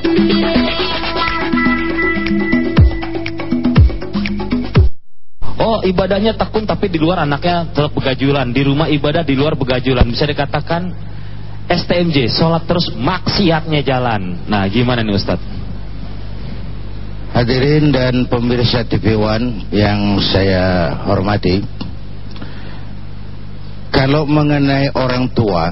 Oh, ibadahnya tekun tapi di luar anaknya tetap begajulan, di rumah ibadah, di luar begajulan. Bisa dikatakan STMJ, sholat terus maksiatnya jalan. Nah, gimana nih Ustadz? Hadirin dan pemirsa TV One yang saya hormati, kalau mengenai orang tua,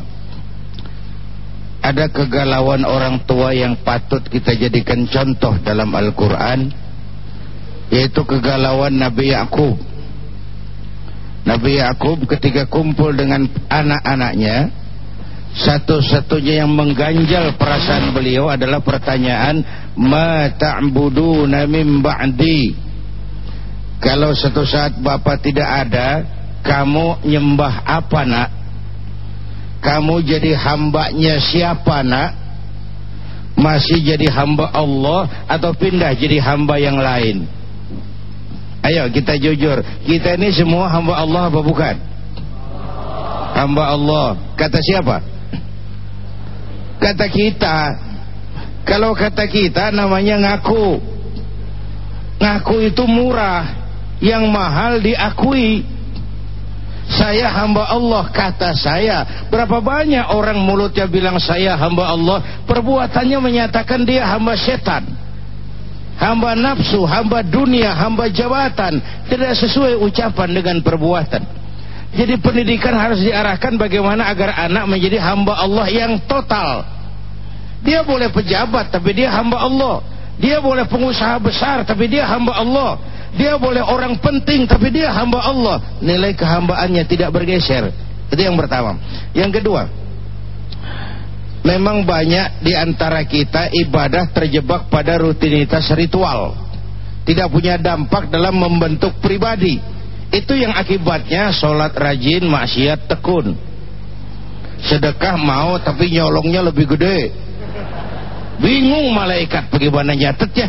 ada kegalauan orang tua yang patut kita jadikan contoh dalam Al-Quran, yaitu kegalauan Nabi Yakub. Nabi Yakub ketika kumpul dengan anak-anaknya, satu-satunya yang mengganjal perasaan beliau adalah pertanyaan, ma ta'buduna min ba'di. Kalau suatu saat bapak tidak ada, kamu nyembah apa nak? Kamu jadi hambanya siapa nak? Masih jadi hamba Allah atau pindah jadi hamba yang lain? Ayo kita jujur, kita ini semua hamba Allah apa bukan? Hamba Allah. Kata siapa? Kata kita. Kalau kata kita namanya ngaku. Ngaku itu murah, yang mahal diakui. Saya hamba Allah, kata saya. Berapa banyak orang mulutnya bilang saya hamba Allah, perbuatannya menyatakan dia hamba setan, hamba nafsu, hamba dunia, hamba jabatan. Tidak sesuai ucapan dengan perbuatan. Jadi pendidikan harus diarahkan bagaimana agar anak menjadi hamba Allah yang total. Dia boleh pejabat tapi dia hamba Allah. Dia boleh pengusaha besar tapi dia hamba Allah. Dia boleh orang penting tapi dia hamba Allah. Nilai kehambaannya tidak bergeser. Itu yang pertama. Yang kedua, memang banyak di antara kita ibadah terjebak pada rutinitas ritual, tidak punya dampak dalam membentuk pribadi. Itu yang akibatnya sholat rajin, maksiat tekun. Sedekah mau tapi nyolongnya lebih gede. Bingung malaikat bagaimana nyatetnya.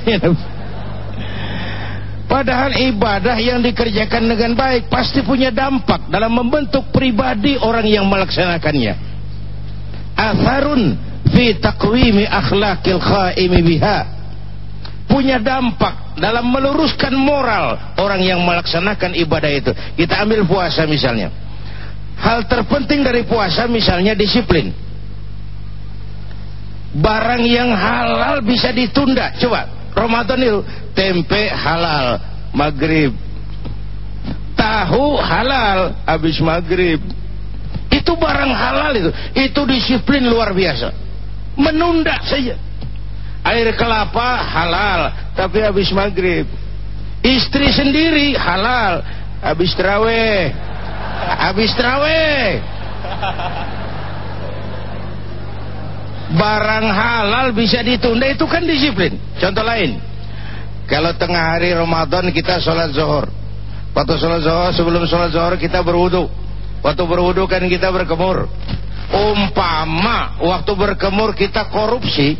Padahal ibadah yang dikerjakan dengan baik pasti punya dampak dalam membentuk pribadi orang yang melaksanakannya. Atharun fi taqwimi akhlaqil qaimi biha. Punya dampak dalam meluruskan moral orang yang melaksanakan ibadah itu. Kita ambil puasa misalnya. Hal terpenting dari puasa misalnya disiplin. Barang yang halal bisa ditunda. Coba Ramadan itu tempe halal maghrib, tahu halal habis maghrib. Itu barang halal itu disiplin luar biasa. Menunda saja. Air kelapa halal tapi habis maghrib. Istri sendiri halal habis tarawih. Habis tarawih. Barang halal bisa ditunda, itu kan disiplin. Contoh lain, kalau tengah hari Ramadan kita sholat zuhur. Waktu sholat zuhur, sebelum sholat zuhur kita berwudu. Waktu berwudu kan kita berkemur. Umpama waktu berkemur kita korupsi,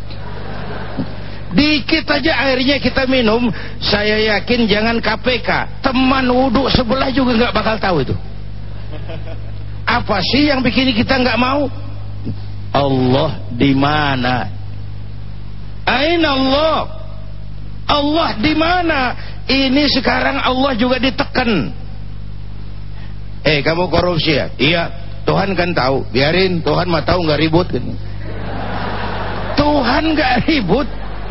dikit aja airnya kita minum, saya yakin jangan KPK, teman wudu sebelah juga nggak bakal tahu itu. Apa sih yang bikin kita nggak mau? Allah di mana? Aina Allah? Allah di mana? Ini sekarang Allah juga ditekan. Kamu korupsi ya? Iya. Tuhan kan tahu. Biarin, Tuhan mah tahu, nggak ribut kan? Tuhan nggak ribut.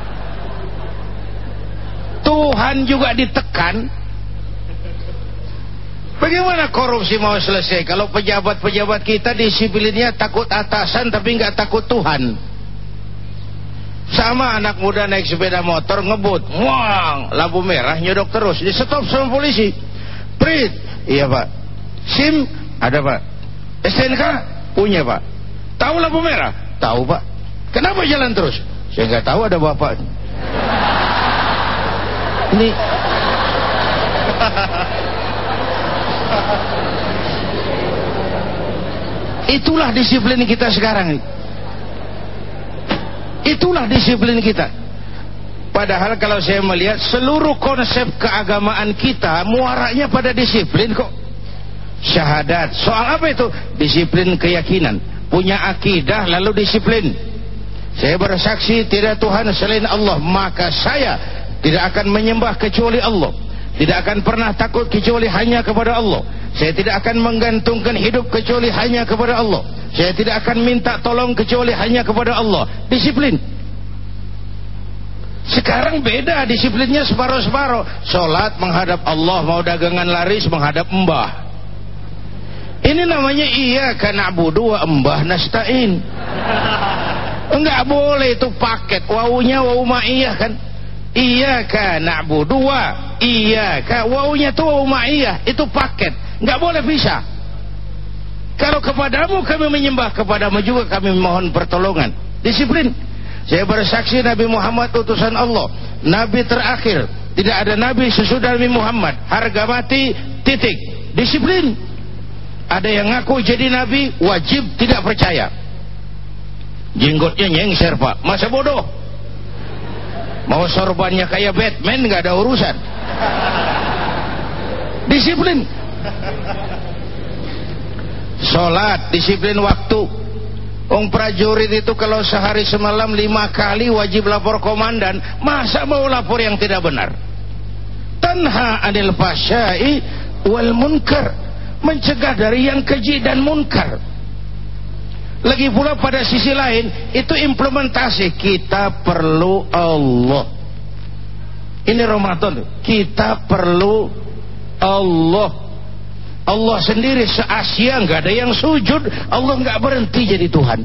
Tuhan juga ditekan. Bagaimana korupsi mau selesai kalau pejabat-pejabat kita disiplinnya takut atasan tapi nggak takut Tuhan? Sama anak muda naik sepeda motor ngebut, wang, lampu merah nyodok terus, di stop sama polisi. Prit, iya pak. SIM ada pak. STNK punya pak. Tahu lampu merah? Tahu pak. Kenapa jalan terus? Saya nggak tahu, ada bapak. Ini itulah disiplin kita sekarang. Itulah disiplin kita. Padahal kalau saya melihat seluruh konsep keagamaan kita muaranya pada disiplin kok. Syahadat, soal apa itu? Disiplin keyakinan. Punya akidah lalu disiplin. Saya bersaksi tidak Tuhan selain Allah, maka saya tidak akan menyembah kecuali Allah, tidak akan pernah takut kecuali hanya kepada Allah. Saya tidak akan menggantungkan hidup kecuali hanya kepada Allah. Saya tidak akan minta tolong kecuali hanya kepada Allah. Disiplin. Sekarang beda disiplinnya, separuh-separuh. Sholat menghadap Allah, mau dagangan laris menghadap mbah. Ini namanya iyyaka na'budu wa mbah nasta'in. Enggak boleh itu paket. Wawunya wawu ma'iyah kan. Iyyaka na'budu wa iyyaka, wawunya itu wawu ma'iyah, itu paket. Enggak boleh bisa. Kalau kepadamu kami menyembah, kepadamu juga kami mohon pertolongan. Disiplin. Saya bersaksi Nabi Muhammad utusan Allah, Nabi terakhir. Tidak ada Nabi sesudah Nabi Muhammad. Harga mati, titik. Disiplin. Ada yang ngaku jadi Nabi, wajib tidak percaya. Jenggotnya nyengser pak, masa bodoh. Mau sorbannya kayak Batman, gak ada urusan. Disiplin. Sholat, disiplin waktu. Prajurit itu kalau sehari semalam 5 kali wajib lapor komandan. Masa mau lapor yang tidak benar? Tanha anil fahsya'i wal munkar, mencegah dari yang keji dan munkar. Lagi pula pada sisi lain itu implementasi. Kita perlu Allah. Ini Ramadan, kita perlu Allah. Allah sendiri se-Asia nggak ada yang sujud, Allah nggak berhenti jadi Tuhan.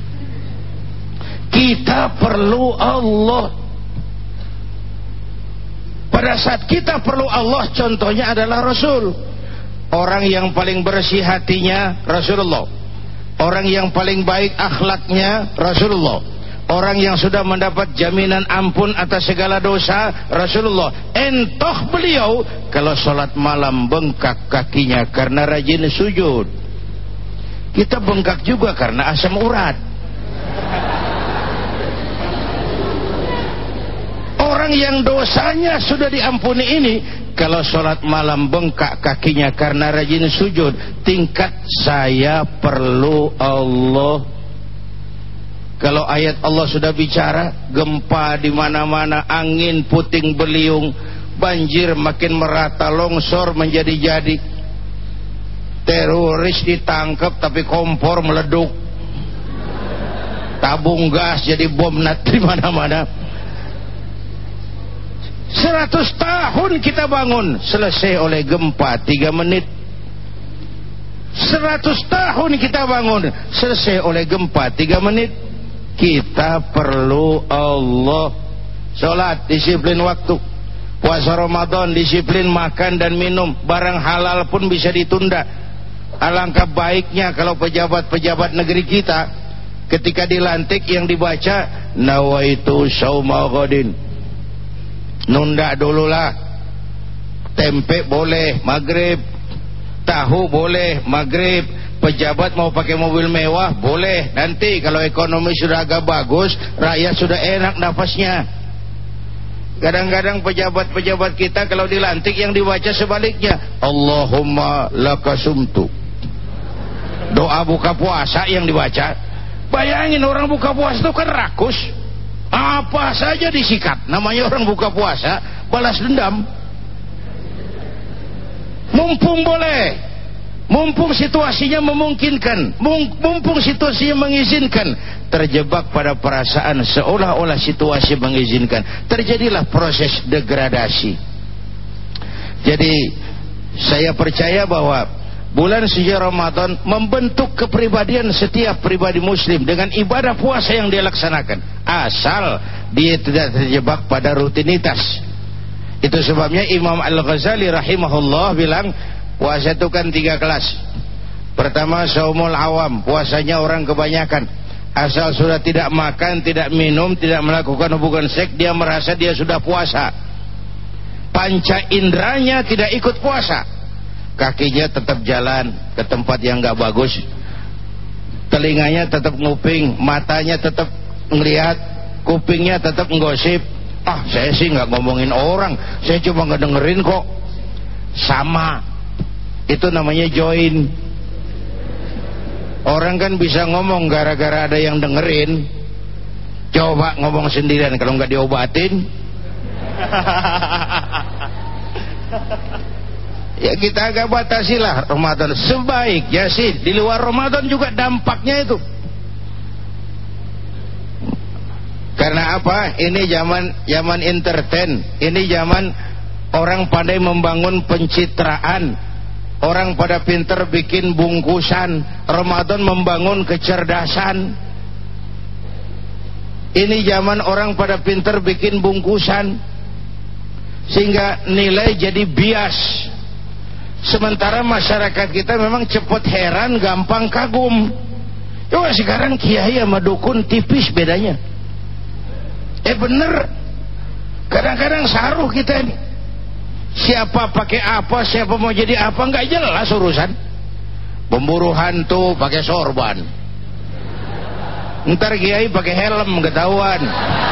Kita perlu Allah. Pada saat kita perlu Allah, contohnya adalah Rasul. Orang yang paling bersih hatinya Rasulullah. Orang yang paling baik akhlaknya Rasulullah. Orang yang sudah mendapat jaminan ampun atas segala dosa Rasulullah. Entoh beliau kalau sholat malam bengkak kakinya karena rajin sujud. Kita bengkak juga karena asam urat. Orang yang dosanya sudah diampuni ini, kalau sholat malam bengkak kakinya karena rajin sujud, tingkat saya perlu Allah. Kalau ayat Allah sudah bicara, gempa di mana-mana, angin puting beliung, banjir makin merata, longsor menjadi-jadi, teroris ditangkap tapi kompor meleduk, tabung gas jadi bom di mana-mana. 100 tahun kita bangun, selesai oleh gempa 3 menit. 100 tahun kita bangun, selesai oleh gempa 3 menit. Kita perlu Allah. Sholat, disiplin waktu. Puasa Ramadan, disiplin makan dan minum. Barang halal pun bisa ditunda. Alangkah baiknya kalau pejabat-pejabat negeri kita ketika dilantik yang dibaca nawaitu sauma ghadin, nunda dululah. Tempe boleh maghrib, tahu boleh maghrib. Pejabat mau pakai mobil mewah boleh nanti kalau ekonomi sudah agak bagus, rakyat sudah enak nafasnya. Kadang-kadang pejabat-pejabat kita kalau dilantik yang dibaca sebaliknya, Allahumma lakasumtu, doa buka puasa yang dibaca. Bayangin orang buka puasa itu kan rakus, apa saja disikat. Namanya orang buka puasa, balas dendam. Mumpung boleh, mumpung situasinya memungkinkan, mumpung situasinya mengizinkan, terjebak pada perasaan seolah-olah situasi mengizinkan, terjadilah proses degradasi. Jadi saya percaya bahwa bulan suci Ramadan membentuk kepribadian setiap pribadi muslim dengan ibadah puasa yang dia laksanakan, asal dia tidak terjebak pada rutinitas. Itu sebabnya Imam Al-Ghazali rahimahullah bilang, puasa itu kan 3 kelas. Pertama, saumul awam, puasanya orang kebanyakan. Asal sudah tidak makan, tidak minum, tidak melakukan hubungan seks, dia merasa dia sudah puasa. Panca indranya tidak ikut puasa. Kakinya tetap jalan ke tempat yang gak bagus, telinganya tetap nguping, matanya tetap ngelihat, kupingnya tetap nggosip. Saya sih gak ngomongin orang, saya cuma ngedengerin kok. Sama, itu namanya join. Orang kan bisa ngomong gara-gara ada yang dengerin. Coba ngomong sendirian kalau nggak diobatin. Ya kita agak batasilah Ramadan sebaiknya sih. Di luar Ramadan juga dampaknya itu. Karena apa? Ini zaman entertain. Ini zaman orang pandai membangun pencitraan. Orang pada pinter bikin bungkusan. Ramadan membangun kecerdasan. Ini zaman orang pada pinter bikin bungkusan, sehingga nilai jadi bias. Sementara masyarakat kita memang cepat heran, gampang kagum. Coba sekarang kiai sama dukun tipis bedanya. Bener. Kadang-kadang saruh kita ini. Siapa pakai apa, siapa mau jadi apa, nggak jelas urusan. Pemburu hantu pakai sorban. Ntar kiai pakai helm ketahuan.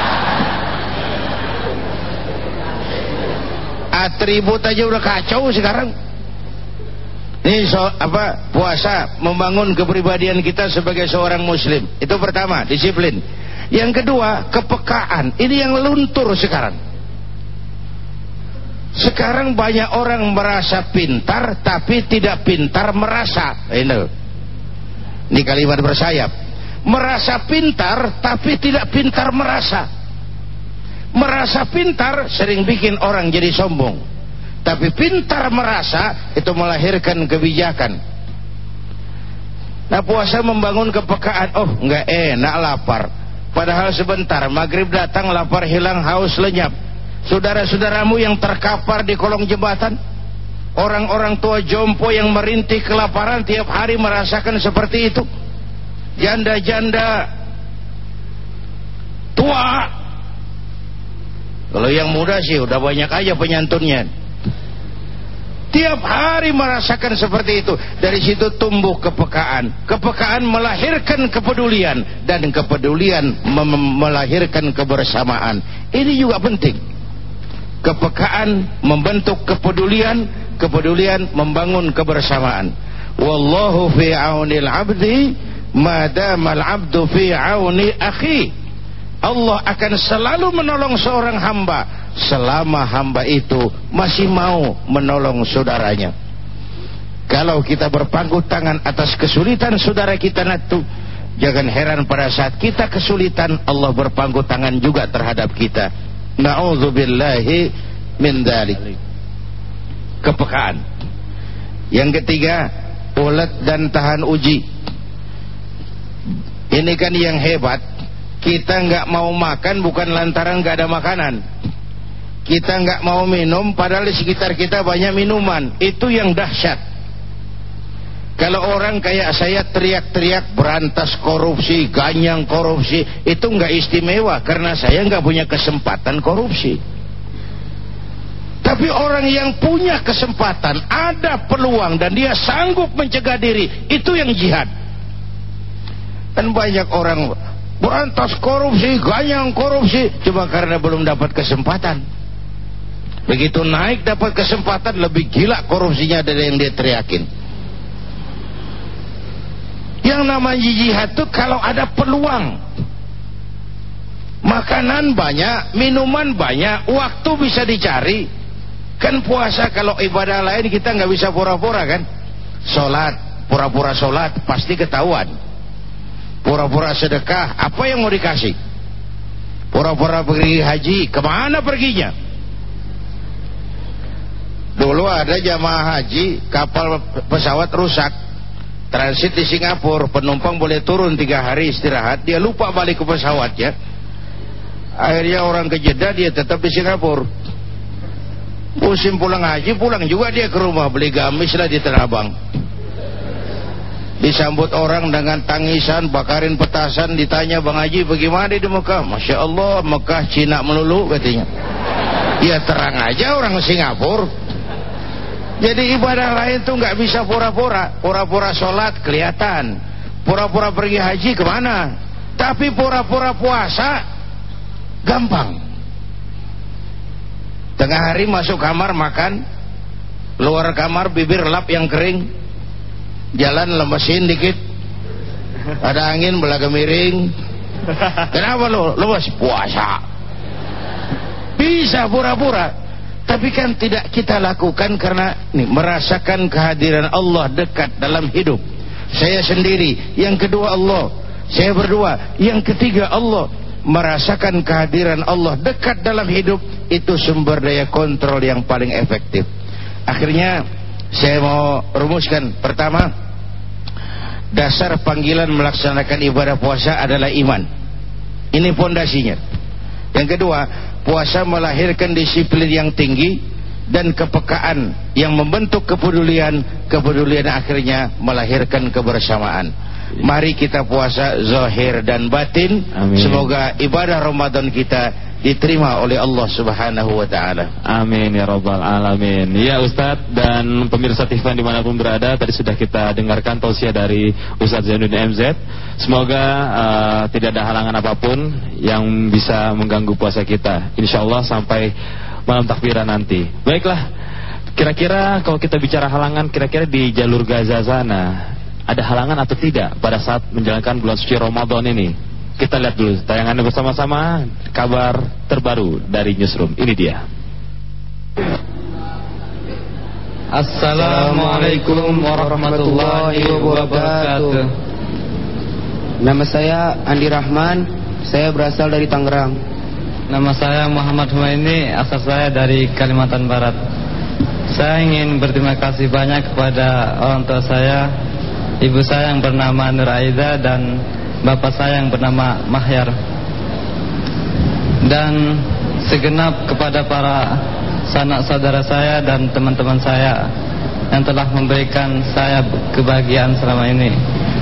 Atribut aja udah kacau sekarang. Ini puasa membangun kepribadian kita sebagai seorang muslim. Itu pertama, disiplin. Yang kedua, kepekaan. Ini yang luntur sekarang. Sekarang banyak orang merasa pintar tapi tidak pintar merasa. Ini kalimat bersayap. Merasa pintar tapi tidak pintar merasa. Merasa pintar sering bikin orang jadi sombong. Tapi pintar merasa itu melahirkan kebijakan. Nah, puasa membangun kepekaan. Oh, nggak enak lapar. Padahal sebentar maghrib datang, lapar hilang, haus lenyap. Saudara-saudaramu yang terkapar di kolong jembatan, orang-orang tua jompo yang merintih kelaparan tiap hari merasakan seperti itu. Janda-janda tua. Kalau yang muda sih udah banyak aja penyantunnya. Tiap hari merasakan seperti itu. Dari situ tumbuh kepekaan. Kepekaan melahirkan kepedulian, dan kepedulian melahirkan kebersamaan. Ini juga penting. Kepekaan membentuk kepedulian, kepedulian membangun kebersamaan. Wallahu fi aunil abdi madamal abdu fi auni akhi. Allah akan selalu menolong seorang hamba selama hamba itu masih mau menolong saudaranya. Kalau kita berpangku tangan atas kesulitan saudara kita itu, jangan heran pada saat kita kesulitan Allah berpangku tangan juga terhadap kita. Na'udzubillahi min dzalik. Kepekaan. Yang ketiga, ulet dan tahan uji. Ini kan yang hebat. Kita nggak mau makan bukan lantaran nggak ada makanan. Kita nggak mau minum padahal di sekitar kita banyak minuman. Itu yang dahsyat. Kalau orang kayak saya teriak-teriak berantas korupsi, ganyang korupsi, itu nggak istimewa karena saya nggak punya kesempatan korupsi. Tapi orang yang punya kesempatan, ada peluang dan dia sanggup mencegah diri, itu yang jihad. Dan banyak orang berantas korupsi, ganyang korupsi, cuma karena belum dapat kesempatan. Begitu naik dapat kesempatan, lebih gila korupsinya dari yang dia teriakin. Yang namanya jihad itu kalau ada peluang. Makanan banyak, minuman banyak, waktu bisa dicari. Kan puasa kalau ibadah lain kita nggak bisa pura-pura kan. Sholat, pura-pura sholat pasti ketahuan. Pura-pura sedekah, apa yang mau dikasih? Pura-pura pergi haji, kemana perginya? Dulu ada jamaah haji, kapal pesawat rusak, transit di Singapura, penumpang boleh turun 3 hari istirahat, dia lupa balik ke pesawatnya. Akhirnya orang ke Jeddah, dia tetap di Singapura. Musim pulang haji, pulang juga dia ke rumah, beli gamis lah di Tanah Abang. Disambut orang dengan tangisan, bakarin petasan, ditanya, Bang Haji bagaimana di Mekah? Masya Allah, Mekah Cina melulu katanya. Ya terang aja orang Singapura. Jadi ibadah lain tuh nggak bisa pura-pura. Pura-pura sholat kelihatan, pura-pura pergi haji kemana. Tapi pura-pura puasa gampang. Tengah hari masuk kamar makan, luar kamar bibir lap yang kering, jalan lemesin dikit, ada angin belaga miring, Kenapa lo bos? Puasa. Bisa pura-pura, tapi kan tidak kita lakukan karena merasakan kehadiran Allah dekat dalam hidup. Saya sendiri, yang kedua Allah, saya berdua, yang ketiga Allah. Merasakan kehadiran Allah dekat dalam hidup, itu sumber daya kontrol yang paling efektif. Akhirnya saya mau rumuskan. Pertama, dasar panggilan melaksanakan ibadah puasa adalah iman. Ini pondasinya. Yang kedua, puasa melahirkan disiplin yang tinggi dan kepekaan yang membentuk kepedulian. Kepedulian akhirnya melahirkan kebersamaan. Mari kita puasa zahir dan batin. Amin. Semoga ibadah Ramadan kita diterima oleh Allah Subhanahu wa ta'ala. Amin ya rabbal alamin. Ya Ustadz dan pemirsa TV dimanapun berada, tadi sudah kita dengarkan tausiah dari Ustadz Zainuddin MZ. Semoga tidak ada halangan apapun yang bisa mengganggu puasa kita, insyaallah sampai malam takbiran nanti. Baiklah, kira-kira kalau kita bicara halangan, kira-kira di jalur Gaza sana ada halangan atau tidak pada saat menjalankan bulan suci Ramadan ini? Kita lihat dulu tayangannya bersama-sama, kabar terbaru dari Newsroom. Ini dia. Assalamualaikum warahmatullahi wabarakatuh. Nama saya Andi Rahman, saya berasal dari Tangerang. Nama saya Muhammad Humaini, asal saya dari Kalimantan Barat. Saya ingin berterima kasih banyak kepada orang tua saya, ibu saya yang bernama Nur Aiza dan bapak saya yang bernama Mahyar, dan segenap kepada para sanak saudara saya dan teman-teman saya yang telah memberikan saya kebahagiaan selama ini.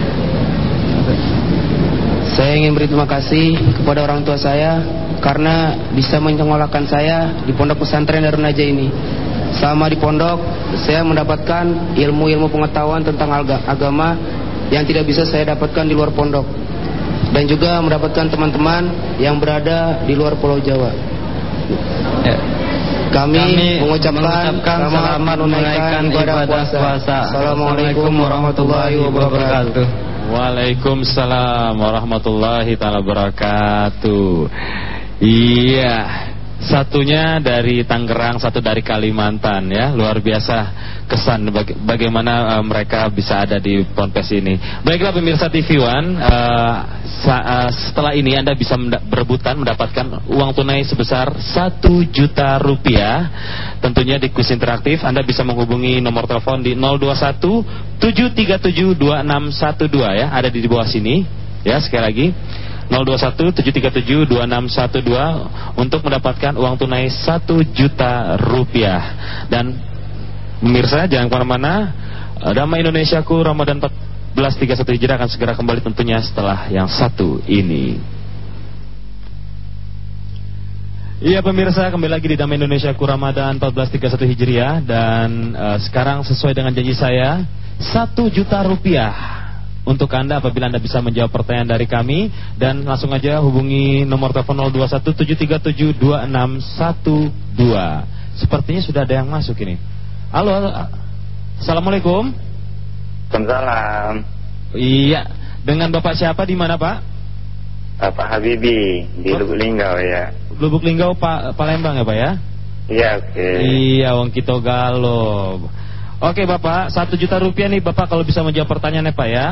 Saya ingin berterima kasih kepada orang tua saya karena bisa menyekolahkan saya di pondok pesantren Darun Najah ini. Selama di pondok, saya mendapatkan ilmu-ilmu pengetahuan tentang agama yang tidak bisa saya dapatkan di luar pondok, dan juga mendapatkan teman-teman yang berada di luar Pulau Jawa. Kami mengucapkan selamat menunaikan ibadah puasa. Assalamualaikum warahmatullahi wabarakatuh. Waalaikumsalam warahmatullahi taala wabarakatuh. Iya, satunya dari Tangerang, satu dari Kalimantan, ya. Luar biasa kesan bagaimana mereka bisa ada di ponpes ini. Baiklah pemirsa TV One, setelah ini Anda bisa berebutan mendapatkan uang tunai sebesar 1 juta rupiah. Tentunya di kuis interaktif Anda bisa menghubungi nomor telepon di 021 737 2612, ya. Ada di bawah sini, ya. Sekali lagi 021 737 2612 untuk mendapatkan uang tunai 1 juta rupiah. Dan pemirsa jangan kemana-mana, Damai Indonesiaku Ramadan 1431 Hijriah akan segera kembali tentunya setelah yang satu ini. Iya pemirsa, kembali lagi di Damai Indonesiaku Ramadan 1431 Hijriah. Dan sekarang sesuai dengan janji saya, 1 juta rupiah untuk Anda apabila Anda bisa menjawab pertanyaan dari kami. Dan langsung aja hubungi nomor telepon 021 737 2612. Sepertinya sudah ada yang masuk ini. Halo, assalamualaikum. Waalaikumsalam. Iya, dengan Bapak siapa, di mana Pak? Pak Habibi di Lubuk Linggau, ya. Lubuk Linggau, Pak, Palembang ya Pak, ya? Iya, oke. Iya, wong kita galo. Oke Bapak, 1 juta rupiah nih Bapak kalau bisa menjawab pertanyaannya Pak, ya.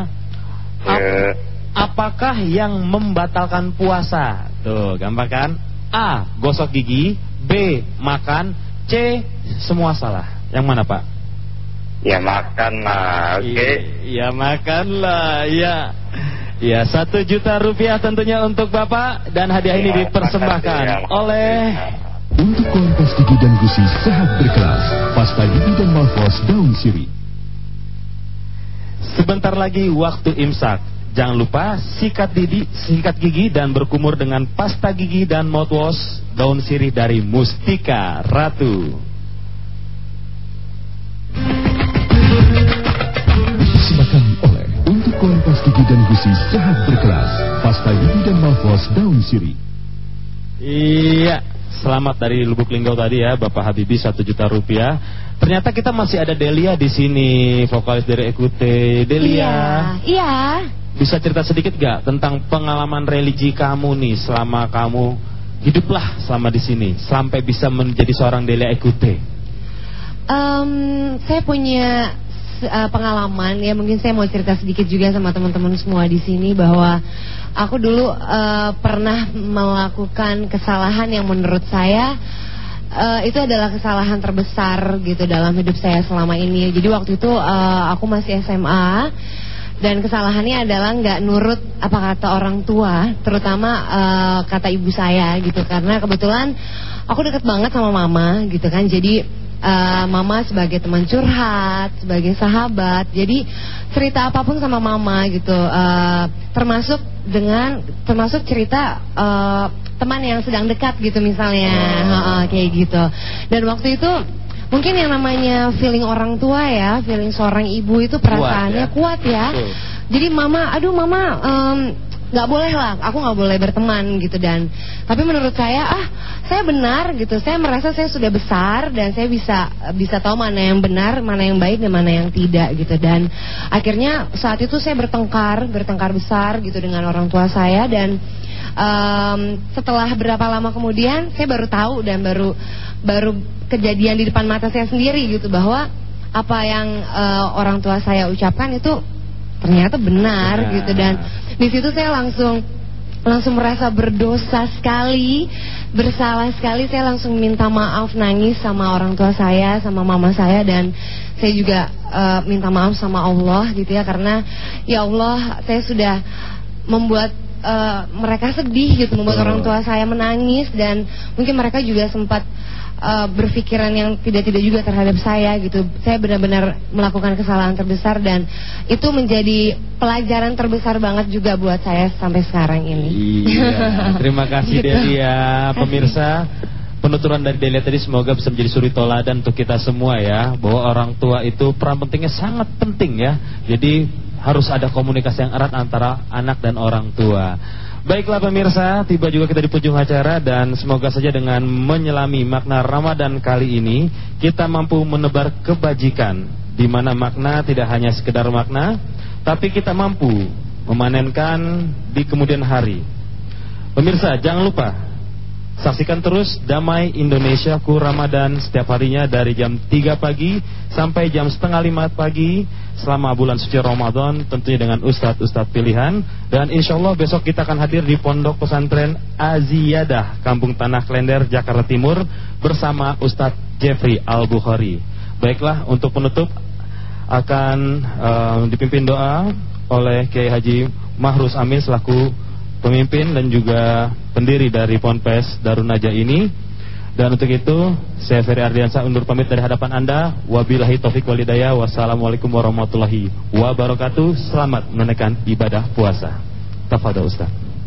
Apakah yang membatalkan puasa? Tuh, gampang kan? A, gosok gigi. B, makan. C, semua salah. Yang mana Pak? Ya makan lah, oke. Ya makan lah, ya. Ya, 1 juta rupiah tentunya untuk Bapak. Dan hadiah ini dipersembahkan oleh... Untuk kualitas gigi dan gusi sehat berkelas, pasta gigi dan mouthwash daun sirih. Sebentar lagi waktu imsak. Jangan lupa sikat gigi dan berkumur dengan pasta gigi dan mouthwash daun sirih dari Mustika Ratu. Dipersembahkan oleh untuk kualitas gigi dan gusi sehat berkelas, pasta gigi dan mouthwash daun sirih. Iya. Selamat dari Lubuk Linggau tadi ya, Bapak Habibie, 1 juta rupiah. Ternyata kita masih ada Delia di sini, vokalis dari Ekute. Delia. Iya. Bisa cerita sedikit gak tentang pengalaman religi kamu nih selama kamu hiduplah selama di sini sampai bisa menjadi seorang Delia Ekute? Saya punya pengalaman ya, mungkin saya mau cerita sedikit juga sama teman-teman semua di sini bahwa aku dulu pernah melakukan kesalahan yang menurut saya itu adalah kesalahan terbesar gitu dalam hidup saya selama ini. Jadi waktu itu aku masih SMA. Dan kesalahannya adalah nggak nurut apa kata orang tua, terutama kata ibu saya gitu. Karena kebetulan aku deket banget sama mama gitu kan. Jadi mama sebagai teman curhat, sebagai sahabat. Jadi cerita apapun sama mama gitu, termasuk cerita teman yang sedang dekat gitu misalnya, kayak gitu. Dan waktu itu mungkin yang namanya feeling orang tua ya, feeling seorang ibu itu perasaannya kuat ya. Jadi mama, nggak boleh lah, aku nggak boleh berteman gitu. Dan tapi menurut saya benar gitu. Saya merasa saya sudah besar dan saya bisa tahu mana yang benar, mana yang baik dan mana yang tidak gitu. Dan akhirnya saat itu saya bertengkar besar gitu dengan orang tua saya. Dan setelah berapa lama kemudian saya baru tahu dan baru kejadian di depan mata saya sendiri gitu, bahwa apa yang orang tua saya ucapkan itu ternyata benar gitu. Dan di situ saya langsung merasa berdosa sekali, bersalah sekali. Saya langsung minta maaf, nangis sama orang tua saya, sama mama saya. Dan saya juga minta maaf sama Allah gitu ya, karena ya Allah, saya sudah membuat mereka sedih gitu, membuat orang tua saya menangis. Dan mungkin mereka juga sempat berpikiran yang tidak juga terhadap saya gitu. Saya benar-benar melakukan kesalahan terbesar dan itu menjadi pelajaran terbesar banget juga buat saya sampai sekarang ini. Iya, terima kasih gitu. Delia. Pemirsa, penuturan dari Delia tadi semoga bisa menjadi suri toladan untuk kita semua ya, bahwa orang tua itu peran pentingnya sangat penting ya. Jadi harus ada komunikasi yang erat antara anak dan orang tua. Baiklah pemirsa, tiba juga kita di penghujung acara dan semoga saja dengan menyelami makna Ramadan kali ini kita mampu menebar kebajikan, di mana makna tidak hanya sekedar makna, tapi kita mampu memanenkan di kemudian hari. Pemirsa, jangan lupa saksikan terus Damai Indonesiaku Ramadan setiap harinya dari jam 3 pagi sampai jam 4:30 pagi selama bulan suci Ramadan, tentunya dengan ustadz-ustadz pilihan. Dan insya Allah besok kita akan hadir di Pondok Pesantren Aziyadah, Kampung Tanah Klender, Jakarta Timur, bersama Ustadz Jeffrey Al-Bukhari. Baiklah, untuk penutup akan dipimpin doa oleh Kiai Haji Mahrus Amin selaku pemimpin dan juga pendiri dari Ponpes Darun Najah ini. Dan untuk itu saya Ferry Ardiansyah undur pamit dari hadapan Anda. Wabillahi taufik walhidayah. Wassalamualaikum warahmatullahi wabarakatuh. Selamat menunaikan ibadah puasa. Tafadhol Ustaz.